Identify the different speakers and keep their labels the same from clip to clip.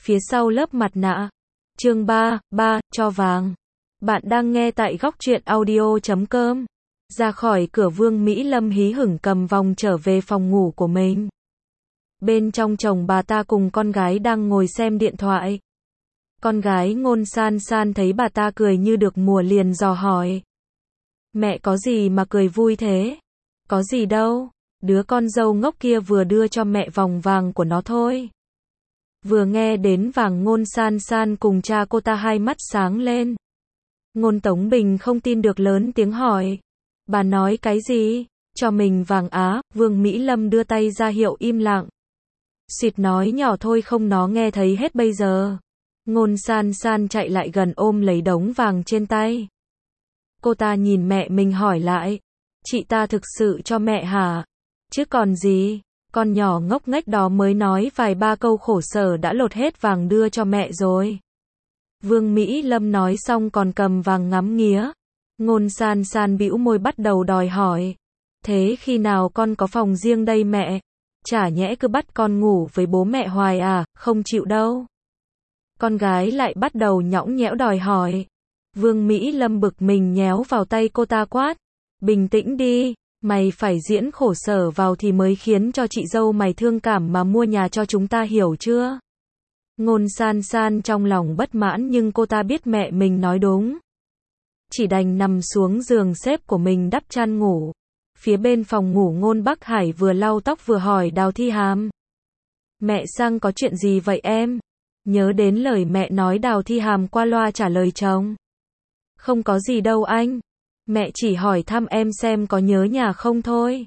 Speaker 1: phía sau lớp mặt nạ. Chương 3, cho vàng. Bạn đang nghe tại góc truyện audio.com. Ra khỏi cửa, Vương Mỹ Lâm hí hửng cầm vòng trở về phòng ngủ của mình. Bên trong chồng bà ta cùng con gái đang ngồi xem điện thoại. Con gái Ngôn San San thấy bà ta cười như được mùa liền dò hỏi. Mẹ có gì mà cười vui thế? Có gì đâu, đứa con dâu ngốc kia vừa đưa cho mẹ vòng vàng của nó thôi. Vừa nghe đến vàng, Ngôn San San cùng cha cô ta hai mắt sáng lên. Ngôn Tống Bình không tin được lớn tiếng hỏi. Bà nói cái gì? Cho mình vàng á? Vương Mỹ Lâm đưa tay ra hiệu im lặng. Xịt nói nhỏ thôi không nó nghe thấy hết bây giờ. Ngôn San San chạy lại gần ôm lấy đống vàng trên tay. Cô ta nhìn mẹ mình hỏi lại. Chị ta thực sự cho mẹ hả? Chứ còn gì, con nhỏ ngốc nghếch đó mới nói vài ba câu khổ sở đã lột hết vàng đưa cho mẹ rồi. Vương Mỹ Lâm nói xong còn cầm vàng ngắm nghía. Ngôn San San bĩu môi bắt đầu đòi hỏi. Thế khi nào con có phòng riêng đây mẹ? Chả nhẽ cứ bắt con ngủ với bố mẹ hoài à, không chịu đâu. Con gái lại bắt đầu nhõng nhẽo đòi hỏi. Vương Mỹ Lâm bực mình nhéo vào tay cô ta quát. Bình tĩnh đi, mày phải diễn khổ sở vào thì mới khiến cho chị dâu mày thương cảm mà mua nhà cho chúng ta, hiểu chưa? Ngôn San San trong lòng bất mãn nhưng cô ta biết mẹ mình nói đúng. Chỉ đành nằm xuống giường xếp của mình đắp chăn ngủ. Phía bên phòng ngủ, Ngôn Bắc Hải vừa lau tóc vừa hỏi Đào Thi Hàm. Mẹ sang có chuyện gì vậy em? Nhớ đến lời mẹ nói, Đào Thi Hàm qua loa trả lời chồng. Không có gì đâu anh. Mẹ chỉ hỏi thăm em xem có nhớ nhà không thôi.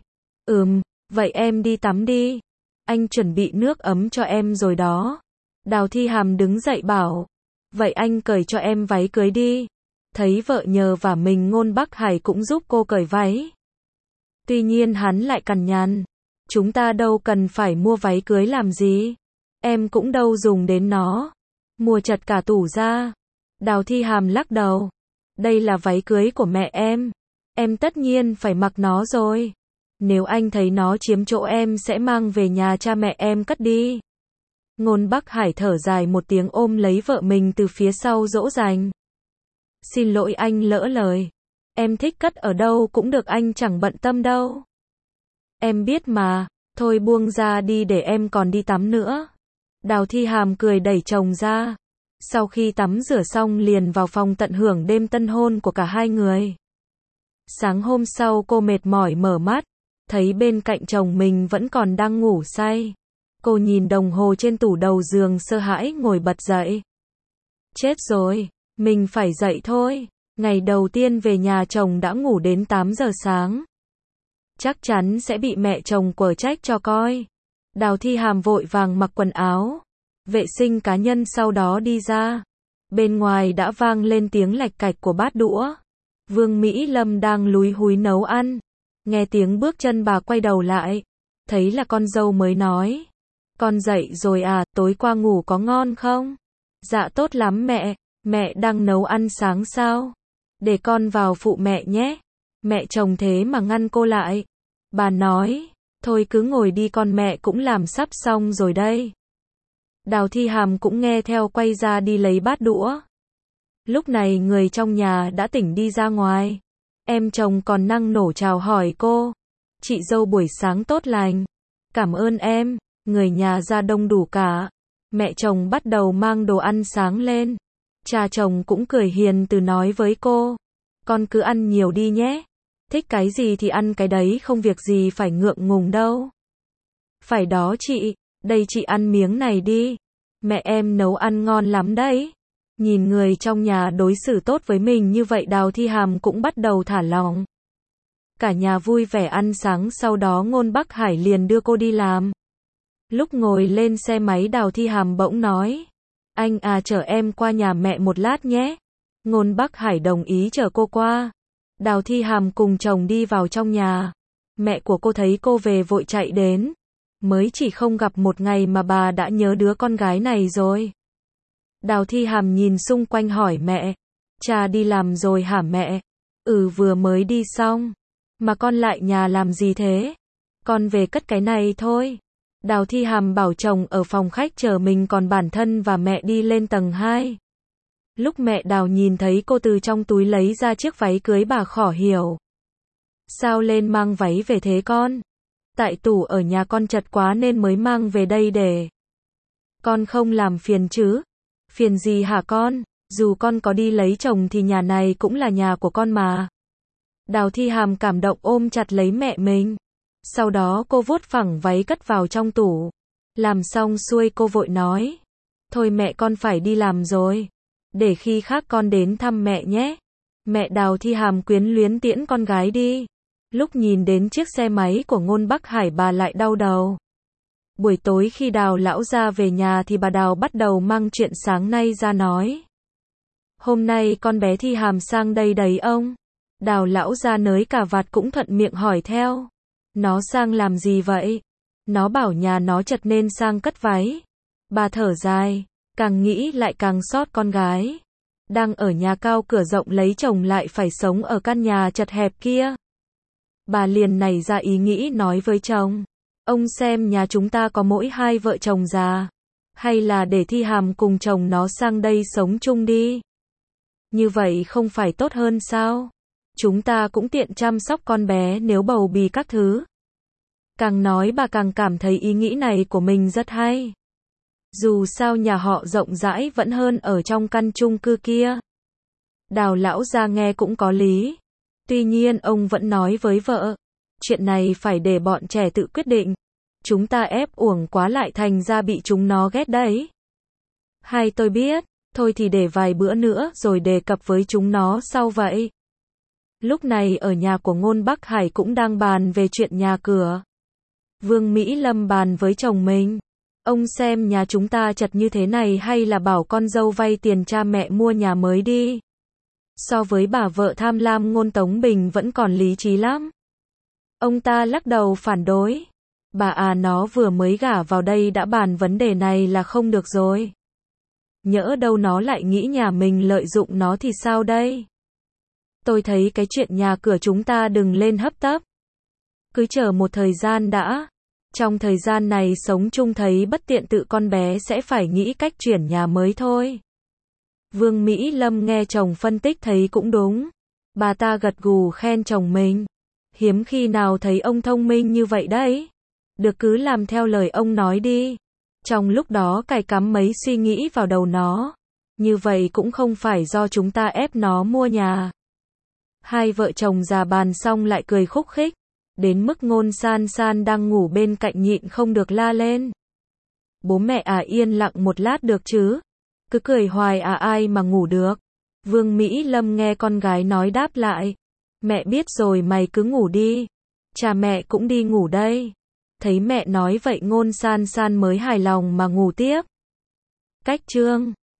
Speaker 1: Vậy em đi tắm đi. Anh chuẩn bị nước ấm cho em rồi đó. Đào Thi Hàm đứng dậy bảo. Vậy anh cởi cho em váy cưới đi. Thấy vợ nhờ vả mình, Ngôn Bắc Hải cũng giúp cô cởi váy. Tuy nhiên hắn lại cằn nhằn. Chúng ta đâu cần phải mua váy cưới làm gì. Em cũng đâu dùng đến nó. Mua chật cả tủ ra. Đào Thi Hàm lắc đầu. Đây là váy cưới của mẹ em tất nhiên phải mặc nó rồi. Nếu anh thấy nó chiếm chỗ em sẽ mang về nhà cha mẹ em cất đi. Ngôn Bắc Hải thở dài một tiếng ôm lấy vợ mình từ phía sau dỗ dành. Xin lỗi anh lỡ lời. Em thích cất ở đâu cũng được, anh chẳng bận tâm đâu. Em biết mà, thôi buông ra đi để em còn đi tắm nữa. Đào Thi Hàm cười đẩy chồng ra. Sau khi tắm rửa xong liền vào phòng tận hưởng đêm tân hôn của cả hai người. Sáng hôm sau cô mệt mỏi mở mắt, thấy bên cạnh chồng mình vẫn còn đang ngủ say. Cô nhìn đồng hồ trên tủ đầu giường sợ hãi ngồi bật dậy. Chết rồi, mình phải dậy thôi. Ngày đầu tiên về nhà chồng đã ngủ đến 8 giờ sáng. Chắc chắn sẽ bị mẹ chồng quở trách cho coi. Đào Thi Hàm vội vàng mặc quần áo, vệ sinh cá nhân sau đó đi ra. Bên ngoài đã vang lên tiếng lạch cạch của bát đũa. Vương Mỹ Lâm đang lúi húi nấu ăn. Nghe tiếng bước chân bà quay đầu lại. Thấy là con dâu mới nói. Con dậy rồi à, tối qua ngủ có ngon không? Dạ tốt lắm mẹ, mẹ đang nấu ăn sáng sao? Để con vào phụ mẹ nhé. Mẹ chồng thế mà ngăn cô lại. Bà nói, thôi cứ ngồi đi con, mẹ cũng làm sắp xong rồi đây. Đào Thi Hàm cũng nghe theo quay ra đi lấy bát đũa. Lúc này người trong nhà đã tỉnh đi ra ngoài. Em chồng còn năng nổ chào hỏi cô. Chị dâu buổi sáng tốt lành. Cảm ơn em. Người nhà ra đông đủ cả. Mẹ chồng bắt đầu mang đồ ăn sáng lên. Cha chồng cũng cười hiền từ nói với cô. Con cứ ăn nhiều đi nhé. Thích cái gì thì ăn cái đấy, không việc gì phải ngượng ngùng đâu. Phải đó chị, đây chị ăn miếng này đi. Mẹ em nấu ăn ngon lắm đấy. Nhìn người trong nhà đối xử tốt với mình như vậy, Đào Thi Hàm cũng bắt đầu thả lỏng. Cả nhà vui vẻ ăn sáng, sau đó Ngôn Bắc Hải liền đưa cô đi làm. Lúc ngồi lên xe máy, Đào Thi Hàm bỗng nói. Anh à, chở em qua nhà mẹ một lát nhé. Ngôn Bắc Hải đồng ý chở cô qua. Đào Thi Hàm cùng chồng đi vào trong nhà. Mẹ của cô thấy cô về vội chạy đến. Mới chỉ không gặp một ngày mà bà đã nhớ đứa con gái này rồi. Đào Thi Hàm nhìn xung quanh hỏi mẹ. Cha đi làm rồi hả mẹ? Vừa mới đi xong. Mà con lại nhà làm gì thế? Con về cất cái này thôi. Đào Thi Hàm bảo chồng ở phòng khách chờ mình còn bản thân và mẹ đi lên tầng 2. Lúc mẹ Đào nhìn thấy cô từ trong túi lấy ra chiếc váy cưới bà khó hiểu. Sao lên mang váy về thế con? Tại tủ ở nhà con chật quá nên mới mang về đây để. Con không làm phiền chứ? Phiền gì hả con? Dù con có đi lấy chồng thì nhà này cũng là nhà của con mà. Đào Thi Hàm cảm động ôm chặt lấy mẹ mình. Sau đó cô vuốt phẳng váy cất vào trong tủ. Làm xong xuôi cô vội nói. Thôi mẹ con phải đi làm rồi. Để khi khác con đến thăm mẹ nhé. Mẹ Đào Thi Hàm quyến luyến tiễn con gái đi. Lúc nhìn đến chiếc xe máy của Ngôn Bắc Hải bà lại đau đầu. Buổi tối khi Đào lão gia về nhà thì bà Đào bắt đầu mang chuyện sáng nay ra nói. Hôm nay con bé Thi Hàm sang đây đấy ông. Đào lão gia nới cà vạt cũng thuận miệng hỏi theo. Nó sang làm gì vậy? Nó bảo nhà nó chật nên sang cất váy. Bà thở dài, càng nghĩ lại càng xót con gái. Đang ở nhà cao cửa rộng lấy chồng lại phải sống ở căn nhà chật hẹp kia. Bà liền nảy ra ý nghĩ nói với chồng. Ông xem nhà chúng ta có mỗi 2 vợ chồng già. Hay là để Thi Hàm cùng chồng nó sang đây sống chung đi. Như vậy không phải tốt hơn sao? Chúng ta cũng tiện chăm sóc con bé nếu bầu bì các thứ. Càng nói bà càng cảm thấy ý nghĩ này của mình rất hay. Dù sao nhà họ rộng rãi vẫn hơn ở trong căn chung cư kia. Đào lão gia nghe cũng có lý. Tuy nhiên ông vẫn nói với vợ. Chuyện này phải để bọn trẻ tự quyết định. Chúng ta ép uổng quá lại thành ra bị chúng nó ghét đấy. Hay tôi biết, thôi thì để vài bữa nữa rồi đề cập với chúng nó sau vậy. Lúc này ở nhà của Ngôn Bắc Hải cũng đang bàn về chuyện nhà cửa. Vương Mỹ Lâm bàn với chồng mình. Ông xem nhà chúng ta chật như thế này hay là bảo con dâu vay tiền cha mẹ mua nhà mới đi. So với bà vợ tham lam Ngôn Tống Bình vẫn còn lý trí lắm. Ông ta lắc đầu phản đối. Bà à nó vừa mới gả vào đây đã bàn vấn đề này là không được rồi. Nhỡ đâu nó lại nghĩ nhà mình lợi dụng nó thì sao đây? Tôi thấy cái chuyện nhà cửa chúng ta đừng lên hấp tấp. Cứ chờ một thời gian đã. Trong thời gian này sống chung thấy bất tiện tự con bé sẽ phải nghĩ cách chuyển nhà mới thôi. Vương Mỹ Lâm nghe chồng phân tích thấy cũng đúng. Bà ta gật gù khen chồng mình. Hiếm khi nào thấy ông thông minh như vậy đấy. Được cứ làm theo lời ông nói đi. Trong lúc đó cài cắm mấy suy nghĩ vào đầu nó. Như vậy cũng không phải do chúng ta ép nó mua nhà. Hai vợ chồng già bàn xong lại cười khúc khích. Đến mức Ngôn San San đang ngủ bên cạnh nhịn không được la lên. Bố mẹ à yên lặng một lát được chứ. Cứ cười hoài à ai mà ngủ được. Vương Mỹ Lâm nghe con gái nói đáp lại. Mẹ biết rồi mày cứ ngủ đi. Cha mẹ cũng đi ngủ đây. Thấy mẹ nói vậy Ngôn San San mới hài lòng mà ngủ tiếp. Cách chương